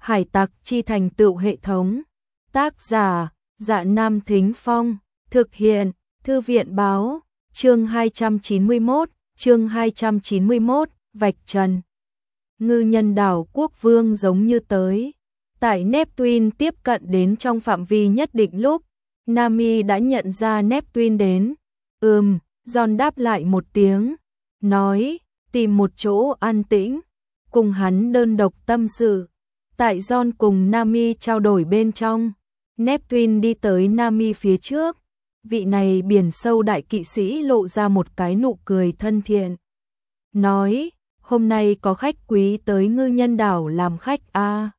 Hải tặc chi thành tựu hệ thống. Tác giả, Dạ Nam Thính Phong. Thực hiện, Thư viện báo. Chương 291, vạch trần. Ngư nhân đảo quốc vương giống như tới. Tại Neptune tiếp cận đến trong phạm vi nhất định lúc, Nami đã nhận ra Neptune đến. John đáp lại một tiếng, nói, tìm một chỗ an tĩnh, cùng hắn đơn độc tâm sự. Tại John cùng Nami trao đổi bên trong, Neptune đi tới Nami phía trước. Vị này biển sâu đại kỵ sĩ lộ ra một cái nụ cười thân thiện. Nói, hôm nay có khách quý tới ngư nhân đảo làm khách à.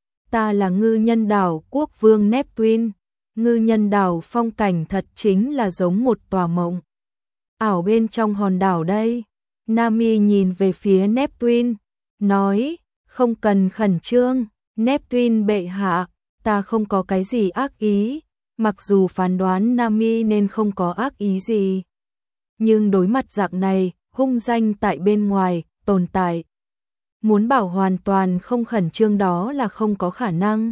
Ta là ngư nhân đảo quốc vương Neptune. Ngư nhân đảo phong cảnh thật chính là giống một tòa mộng ảo bên trong hòn đảo đây. Nami nhìn về phía Neptune, nói, không cần khẩn trương, Neptune bệ hạ, ta không có cái gì ác ý. Mặc dù phán đoán Nami nên không có ác ý gì, nhưng đối mặt dạng này, hung danh tại bên ngoài, tồn tại. Muốn bảo hoàn toàn không khẩn trương đó là không có khả năng.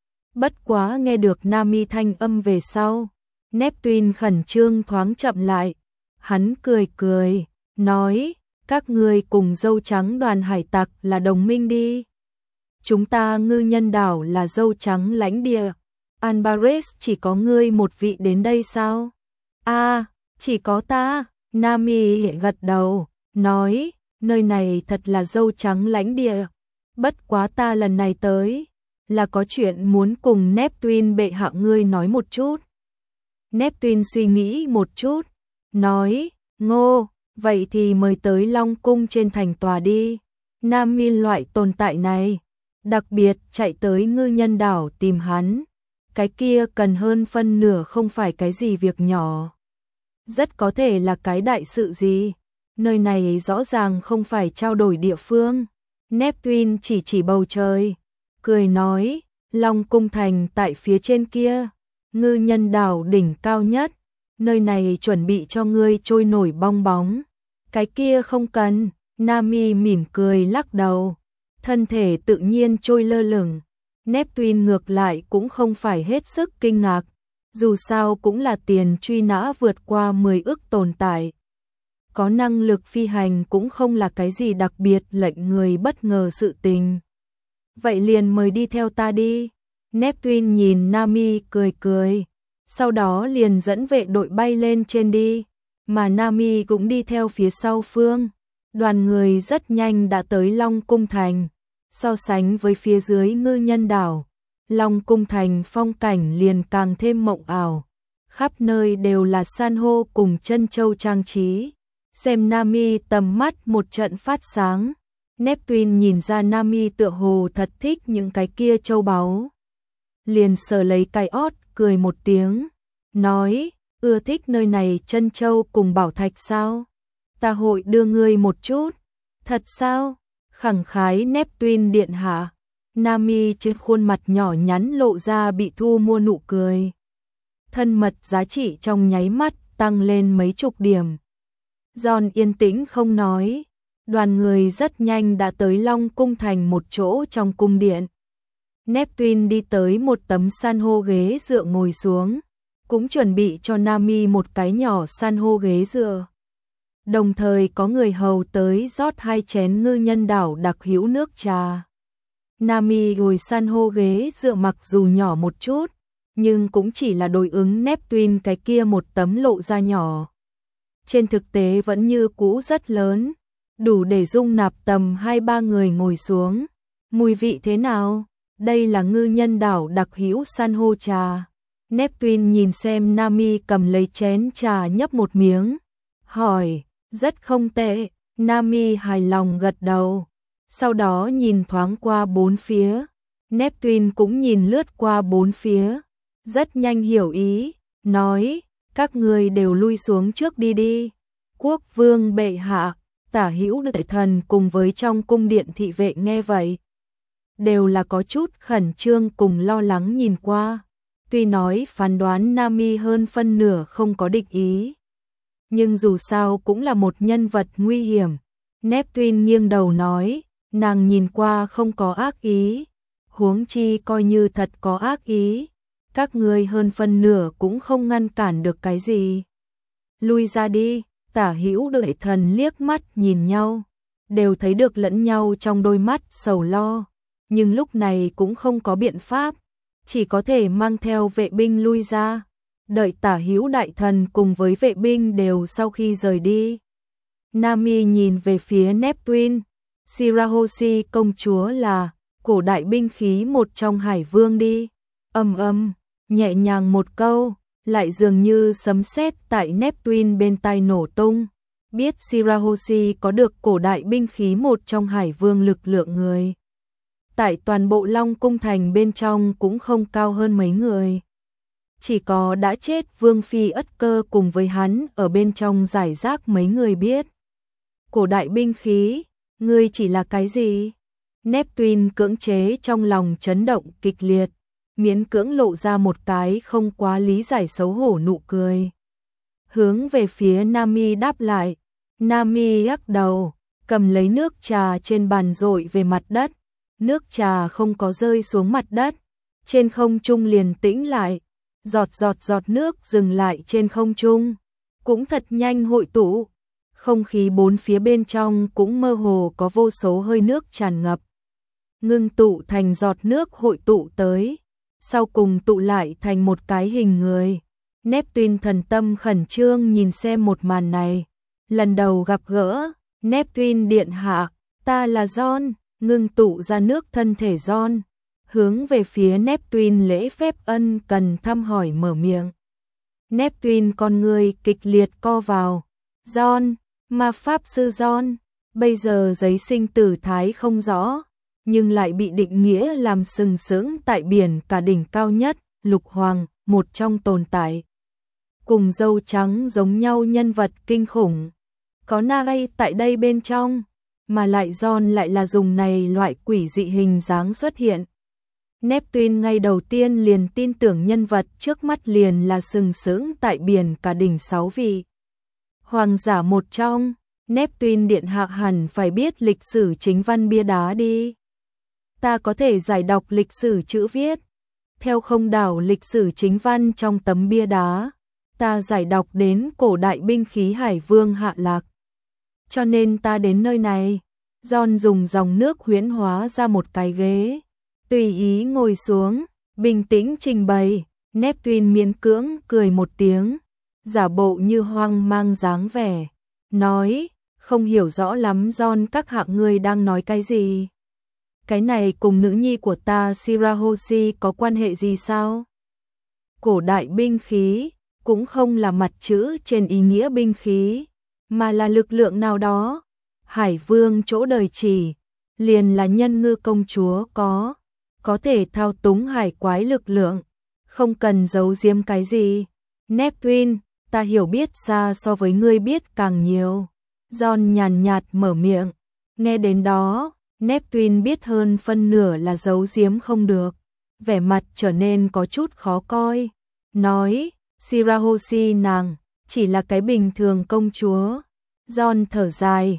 Bất quá nghe được Nami thanh âm về sau, Neptune khẩn trương thoáng chậm lại. Hắn cười cười, nói, các ngươi cùng dâu trắng đoàn hải tặc là đồng minh đi. Chúng ta ngư nhân đảo là dâu trắng lãnh địa. Alvarez chỉ có ngươi một vị đến đây sao? À, chỉ có ta. Nami gật đầu, nói, nơi này thật là dâu trắng lãnh địa. Bất quá ta lần này tới, là có chuyện muốn cùng Neptune bệ hạ ngươi nói một chút. Neptune suy nghĩ một chút, nói, ngô, vậy thì mời tới Long Cung trên thành tòa đi. Nami loại tồn tại này, đặc biệt chạy tới ngư nhân đảo tìm hắn. Cái kia cần hơn phân nửa không phải cái gì việc nhỏ. Rất có thể là cái đại sự gì. Nơi này rõ ràng không phải trao đổi địa phương. Neptune chỉ bầu trời, cười nói, Long Cung thành tại phía trên kia. Ngư nhân đảo đỉnh cao nhất. Nơi này chuẩn bị cho ngươi trôi nổi bong bóng. Cái kia không cần. Nami mỉm cười lắc đầu. Thân thể tự nhiên trôi lơ lửng. Neptune ngược lại cũng không phải hết sức kinh ngạc, dù sao cũng là tiền truy nã vượt qua 10 ức tồn tại. Có năng lực phi hành cũng không là cái gì đặc biệt lệnh người bất ngờ sự tình. Vậy liền mời đi theo ta đi. Neptune nhìn Nami cười cười, sau đó liền dẫn vệ đội bay lên trên đi, mà Nami cũng đi theo phía sau phương. Đoàn người rất nhanh đã tới Long Cung thành. So sánh với phía dưới ngư nhân đảo, Long Cung thành phong cảnh liền càng thêm mộng ảo. Khắp nơi đều là san hô cùng chân châu trang trí. Xem Nami tầm mắt một trận phát sáng. Neptune nhìn ra Nami tựa hồ thật thích những cái kia châu báu. Liền sờ lấy cái ót, cười một tiếng, nói, ưa thích nơi này chân châu cùng bảo thạch sao? Ta hội đưa ngươi một chút. Thật sao? Khẳng khái Neptune điện hạ. Nami trên khuôn mặt nhỏ nhắn lộ ra bị thu mua nụ cười. Thân mật giá trị trong nháy mắt tăng lên mấy chục điểm. John yên tĩnh không nói. Đoàn người rất nhanh đã tới Long Cung thành một chỗ trong cung điện. Neptune đi tới một tấm san hô ghế dựa ngồi xuống, cũng chuẩn bị cho Nami một cái nhỏ san hô ghế dựa. Đồng thời có người hầu tới rót 2 chén ngư nhân đảo đặc hữu nước trà. Nami ngồi san hô ghế dựa mặc dù nhỏ một chút, nhưng cũng chỉ là đối ứng Neptune cái kia một tấm lộ ra nhỏ. Trên thực tế vẫn như cũ rất lớn, đủ để dung nạp tầm 2-3 người ngồi xuống. Mùi vị thế nào? Đây là ngư nhân đảo đặc hữu san hô trà. Neptune nhìn xem Nami cầm lấy chén trà nhấp một miếng, hỏi, rất không tệ. Nami hài lòng gật đầu, sau đó nhìn thoáng qua bốn phía. Neptune cũng nhìn lướt qua bốn phía, rất nhanh hiểu ý, nói, các người đều lui xuống trước đi đi. Quốc vương bệ hạ, tả hữu đại thần cùng với trong cung điện thị vệ nghe vậy, đều là có chút khẩn trương cùng lo lắng nhìn qua. Tuy nói phán đoán Nami hơn phân nửa không có địch ý, nhưng dù sao cũng là một nhân vật nguy hiểm. Neptune nghiêng đầu nói, nàng nhìn qua không có ác ý, huống chi coi như thật có ác ý, các ngươi hơn phân nửa cũng không ngăn cản được cái gì. Lui ra đi. Tả Hữu Đại Thần liếc mắt nhìn nhau, đều thấy được lẫn nhau trong đôi mắt sầu lo, nhưng lúc này cũng không có biện pháp, chỉ có thể mang theo vệ binh lui ra. Đợi Tả Hữu Đại Thần cùng với vệ binh đều sau khi rời đi, Nami nhìn về phía Neptune. Shirahoshi công chúa là cổ đại binh khí một trong Hải Vương đi. Nhẹ nhàng một câu, lại dường như sấm sét tại Neptune bên tai nổ tung. Biết Shirahoshi có được cổ đại binh khí một trong Hải Vương lực lượng người. Tại toàn bộ Long Cung Thành bên trong cũng không cao hơn mấy người. Chỉ có đã chết Vương Phi Ất Cơ cùng với hắn ở bên trong giải rác mấy người biết. Cổ đại binh khí, ngươi chỉ là cái gì? Neptune cưỡng chế trong lòng chấn động kịch liệt, miễn cưỡng lộ ra một cái không quá lý giải xấu hổ nụ cười. Hướng về phía Nami đáp lại, Nami lắc đầu, cầm lấy nước trà trên bàn dội về mặt đất, nước trà không có rơi xuống mặt đất, trên không trung liền tĩnh lại, giọt nước dừng lại trên không trung, cũng thật nhanh hội tụ, không khí bốn phía bên trong cũng mơ hồ có vô số hơi nước tràn ngập, ngưng tụ thành giọt nước hội tụ tới, sau cùng tụ lại thành một cái hình người. Neptune thần tâm khẩn trương nhìn xem một màn này, lần đầu gặp gỡ. Neptune điện hạ, ta là John. Ngưng tụ ra nước thân thể John, hướng về phía Neptune lễ phép ân cần thăm hỏi mở miệng. Neptune con người kịch liệt co vào. John, ma pháp sư John, bây giờ giấy sinh tử thái không rõ, nhưng lại bị định nghĩa làm sừng sững tại biển cả đỉnh cao nhất, Lục Hoàng, một trong tồn tại. Cùng dâu trắng giống nhau nhân vật kinh khủng. Có Nai tại đây bên trong, mà lại John lại là dùng này loại quỷ dị hình dáng xuất hiện. Neptune ngay đầu tiên liền tin tưởng nhân vật trước mắt liền là sừng sững tại biển cả đỉnh 6 vị. Hoàng giả một trong, Neptune điện hạ hẳn phải biết lịch sử chính văn bia đá đi. Ta có thể giải đọc lịch sử chữ viết. Theo không đảo lịch sử chính văn trong tấm bia đá, ta giải đọc đến cổ đại binh khí Hải Vương hạ lạc. Cho nên ta đến nơi này. John dùng dòng nước huyễn hóa ra một cái ghế, tùy ý ngồi xuống, bình tĩnh trình bày. Neptune miễn cưỡng cười một tiếng, giả bộ như hoang mang dáng vẻ, nói, không hiểu rõ lắm John các hạ ngươi đang nói cái gì. Cái này cùng nữ nhi của ta Shirahoshi có quan hệ gì sao? Cổ đại binh khí, cũng không là mặt chữ trên ý nghĩa binh khí, mà là lực lượng nào đó. Hải Vương chỗ đời chỉ, liền là nhân ngư công chúa có thể thao túng hải quái lực lượng, không cần giấu giếm cái gì. Neptune, ta hiểu biết xa so với ngươi biết càng nhiều. John nhàn nhạt mở miệng, nghe đến đó, Neptune biết hơn phân nửa là giấu giếm không được, vẻ mặt trở nên có chút khó coi, nói, Shirahoshi nàng, chỉ là cái bình thường công chúa. John thở dài,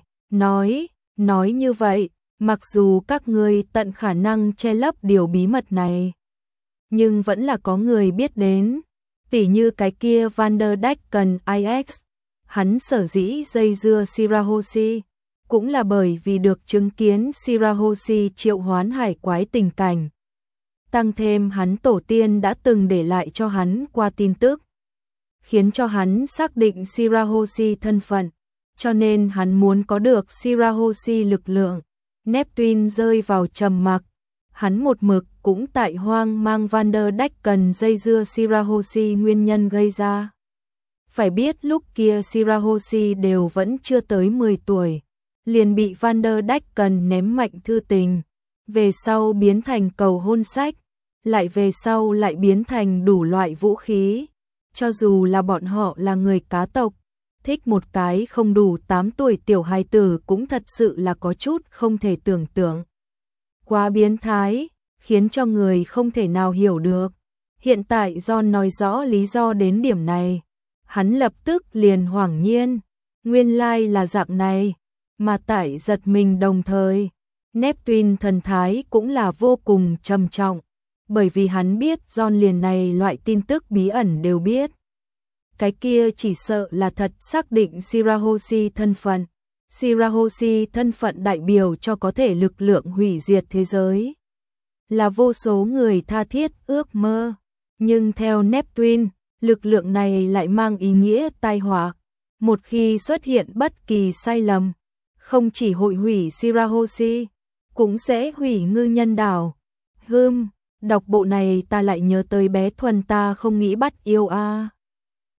nói như vậy, mặc dù các ngươi tận khả năng che lấp điều bí mật này, nhưng vẫn là có người biết đến, tỉ như cái kia Vanderdecken IX, hắn sở dĩ dây dưa Shirahoshi, cũng là bởi vì được chứng kiến Shirahoshi triệu hoán hải quái tình cảnh. Tăng thêm hắn tổ tiên đã từng để lại cho hắn qua tin tức, khiến cho hắn xác định Shirahoshi thân phận, cho nên hắn muốn có được Shirahoshi lực lượng. Neptune rơi vào trầm mặc, hắn một mực cũng tại hoang mang Vanderdecken dây dưa Shirahoshi nguyên nhân gây ra. Phải biết lúc kia Shirahoshi đều vẫn chưa tới 10 tuổi, liền bị Vanderdecken ném mạnh thư tình, về sau biến thành cầu hôn sách, lại về sau lại biến thành đủ loại vũ khí. Cho dù là bọn họ là người cá tộc, thích một cái không đủ 8 tuổi tiểu hài tử cũng thật sự là có chút không thể tưởng tượng. Quá biến thái, khiến cho người không thể nào hiểu được. Hiện tại John nói rõ lý do đến điểm này, hắn lập tức liền hoảng nhiên, nguyên lai là dạng này, mà tại giật mình đồng thời, Neptune thần thái cũng là vô cùng trầm trọng, bởi vì hắn biết John liền này loại tin tức bí ẩn đều biết. Cái kia chỉ sợ là thật xác định Shirahoshi thân phận. Shirahoshi thân phận đại biểu cho có thể lực lượng hủy diệt thế giới. Là vô số người tha thiết ước mơ. Nhưng theo Neptune, lực lượng này lại mang ý nghĩa tai họa. Một khi xuất hiện bất kỳ sai lầm, không chỉ hội hủy Shirahoshi, cũng sẽ hủy ngư nhân đảo. Đọc bộ này ta lại nhớ tới bé Thuần ta không nghĩ bắt yêu a.